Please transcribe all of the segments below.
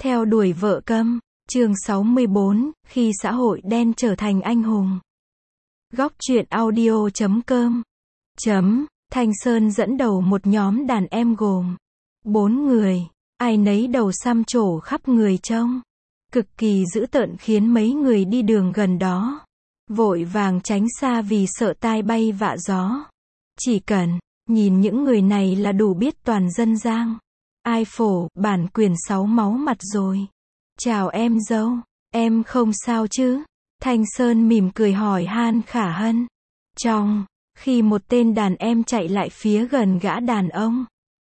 Theo đuổi vợ câm, chương 64, khi xã hội đen trở thành anh hùng. Góc truyện audio.com Thanh Sơn dẫn đầu một nhóm đàn em gồm 4 người, ai nấy đầu xăm trổ khắp người trông cực kỳ dữ tợn, khiến mấy người đi đường gần đó vội vàng tránh xa vì sợ tai bay vạ gió. Chỉ cần nhìn những người này là đủ biết toàn dân Giang Ai Phổ, bản quyền 6 máu mặt rồi. Chào em dâu, em không sao chứ? Thanh Sơn mỉm cười hỏi Han Khả Hân. Trong khi một tên đàn em chạy lại phía gần gã đàn ông,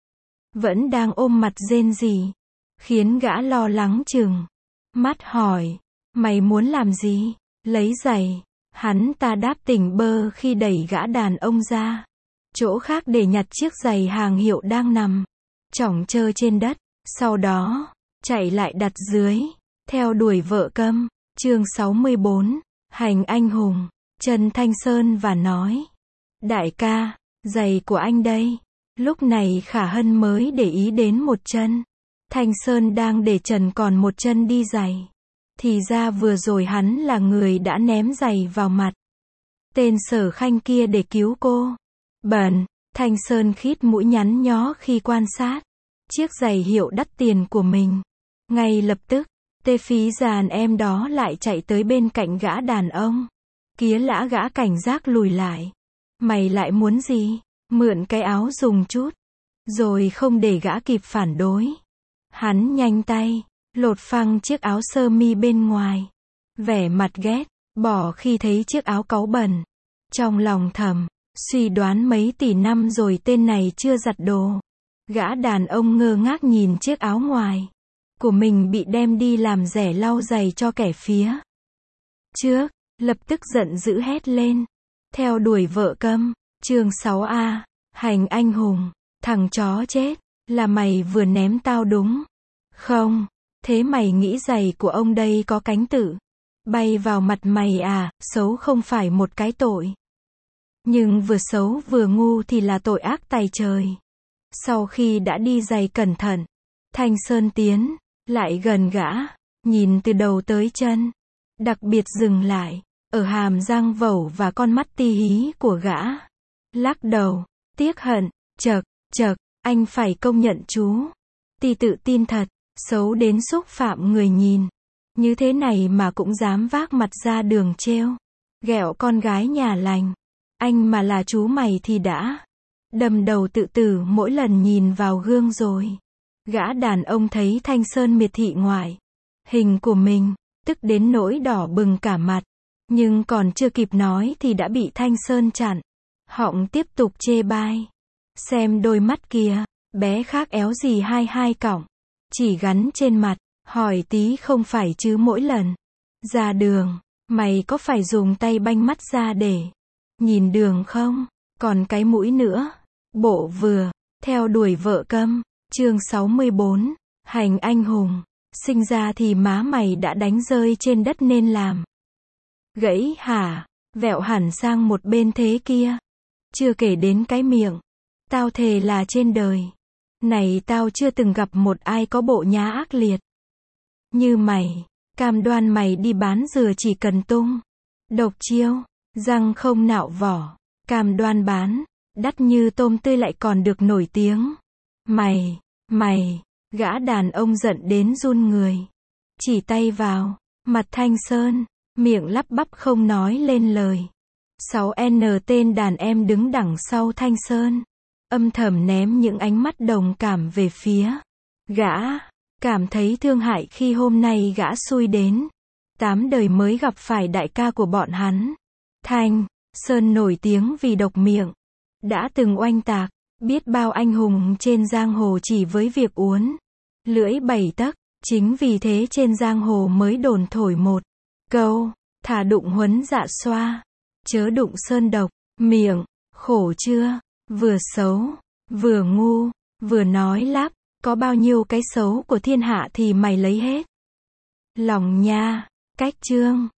vẫn đang ôm mặt rên rỉ, khiến gã lo lắng chừng mắt hỏi, mày muốn làm gì? Lấy giày. Hắn ta đáp tỉnh bơ khi đẩy gã đàn ông ra chỗ khác để nhặt chiếc giày hàng hiệu đang nằm chỏng chơ trên đất, sau đó chạy lại đặt dưới. Theo đuổi vợ câm, chương 64, hành anh hùng. Trần Thanh Sơn và nói, đại ca, giày của anh đây. Lúc này Khả Hân mới để ý đến một chân Thanh Sơn đang để trần, còn một chân đi giày. Thì ra vừa rồi hắn là người đã ném giày vào mặt tên Sở Khanh kia để cứu cô. Bẩn. Thanh Sơn khít mũi nhắn nhó khi quan sát chiếc giày hiệu đắt tiền của mình. Ngay lập tức, tê phí giàn em đó lại chạy tới bên cạnh gã đàn ông. Kía lã, gã cảnh giác lùi lại. Mày lại muốn gì? Mượn cái áo dùng chút. Rồi không để gã kịp phản đối, hắn nhanh tay lột phăng chiếc áo sơ mi bên ngoài, vẻ mặt ghét bỏ khi thấy chiếc áo cáu bẩn. Trong lòng thầm suy đoán mấy tỷ năm rồi tên này chưa giặt đồ. Gã đàn ông ngơ ngác nhìn chiếc áo ngoài của mình bị đem đi làm rẻ lau giày cho kẻ phía trước, lập tức giận dữ hét lên. Theo đuổi vợ câm, chương 6A, hành anh hùng. Thằng chó chết, là mày vừa ném tao đúng không? Thế mày nghĩ giày của ông đây có cánh tự bay vào mặt mày à? Xấu không phải một cái tội, nhưng vừa xấu vừa ngu thì là tội ác tày trời. Sau khi đã đi giày cẩn thận, Thanh Sơn tiến lại gần gã, nhìn từ đầu tới chân, đặc biệt dừng lại ở hàm răng vẩu và con mắt ti hí của gã. Lắc đầu tiếc hận, chậc anh phải công nhận chú Ti tự tin thật, xấu đến xúc phạm người nhìn như thế này mà cũng dám vác mặt ra đường trêu ghẹo con gái nhà lành. Anh mà là chú mày thì đã đâm đầu tự tử mỗi lần nhìn vào gương rồi. Gã đàn ông thấy Thanh Sơn miệt thị ngoại hình của mình, tức đến nỗi đỏ bừng cả mặt, nhưng còn chưa kịp nói thì đã bị Thanh Sơn chặn họng tiếp tục chê bai. Xem đôi mắt kia, bé khác éo gì, hai cọng chỉ gắn trên mặt, hỏi tí không phải chứ mỗi lần ra đường, mày có phải dùng tay banh mắt ra để nhìn đường không? Còn cái mũi nữa, bộ vừa. Theo đuổi vợ câm, chương 64, hành anh hùng. Sinh ra thì má mày đã đánh rơi trên đất nên làm gãy hả? Vẹo hẳn sang một bên thế kia. Chưa kể đến cái miệng. Tao thề là trên đời này tao chưa từng gặp một ai có bộ nhá ác liệt như mày. Cam đoan mày đi bán dừa chỉ cần tung độc chiêu, răng không nạo vỏ. Cam đoan bán đắt như tôm tươi lại còn được nổi tiếng. Mày, gã đàn ông giận đến run người, chỉ tay vào mặt Thanh Sơn, miệng lắp bắp không nói lên lời. 6N tên đàn em đứng đằng sau Thanh Sơn, âm thầm ném những ánh mắt đồng cảm về phía gã, cảm thấy thương hại khi hôm nay gã xui đến 8 đời mới gặp phải đại ca của bọn hắn. Thanh Sơn nổi tiếng vì độc miệng, đã từng oanh tạc biết bao anh hùng trên giang hồ chỉ với việc uốn lưỡi 7 tấc. Chính vì thế trên giang hồ mới đồn thổi một câu, thà đụng huấn dạ xoa, chớ đụng sơn độc. Miệng, khổ chưa? Vừa xấu, vừa ngu, vừa nói lắp, có bao nhiêu cái xấu của thiên hạ thì mày lấy hết lòng nha. Cách chương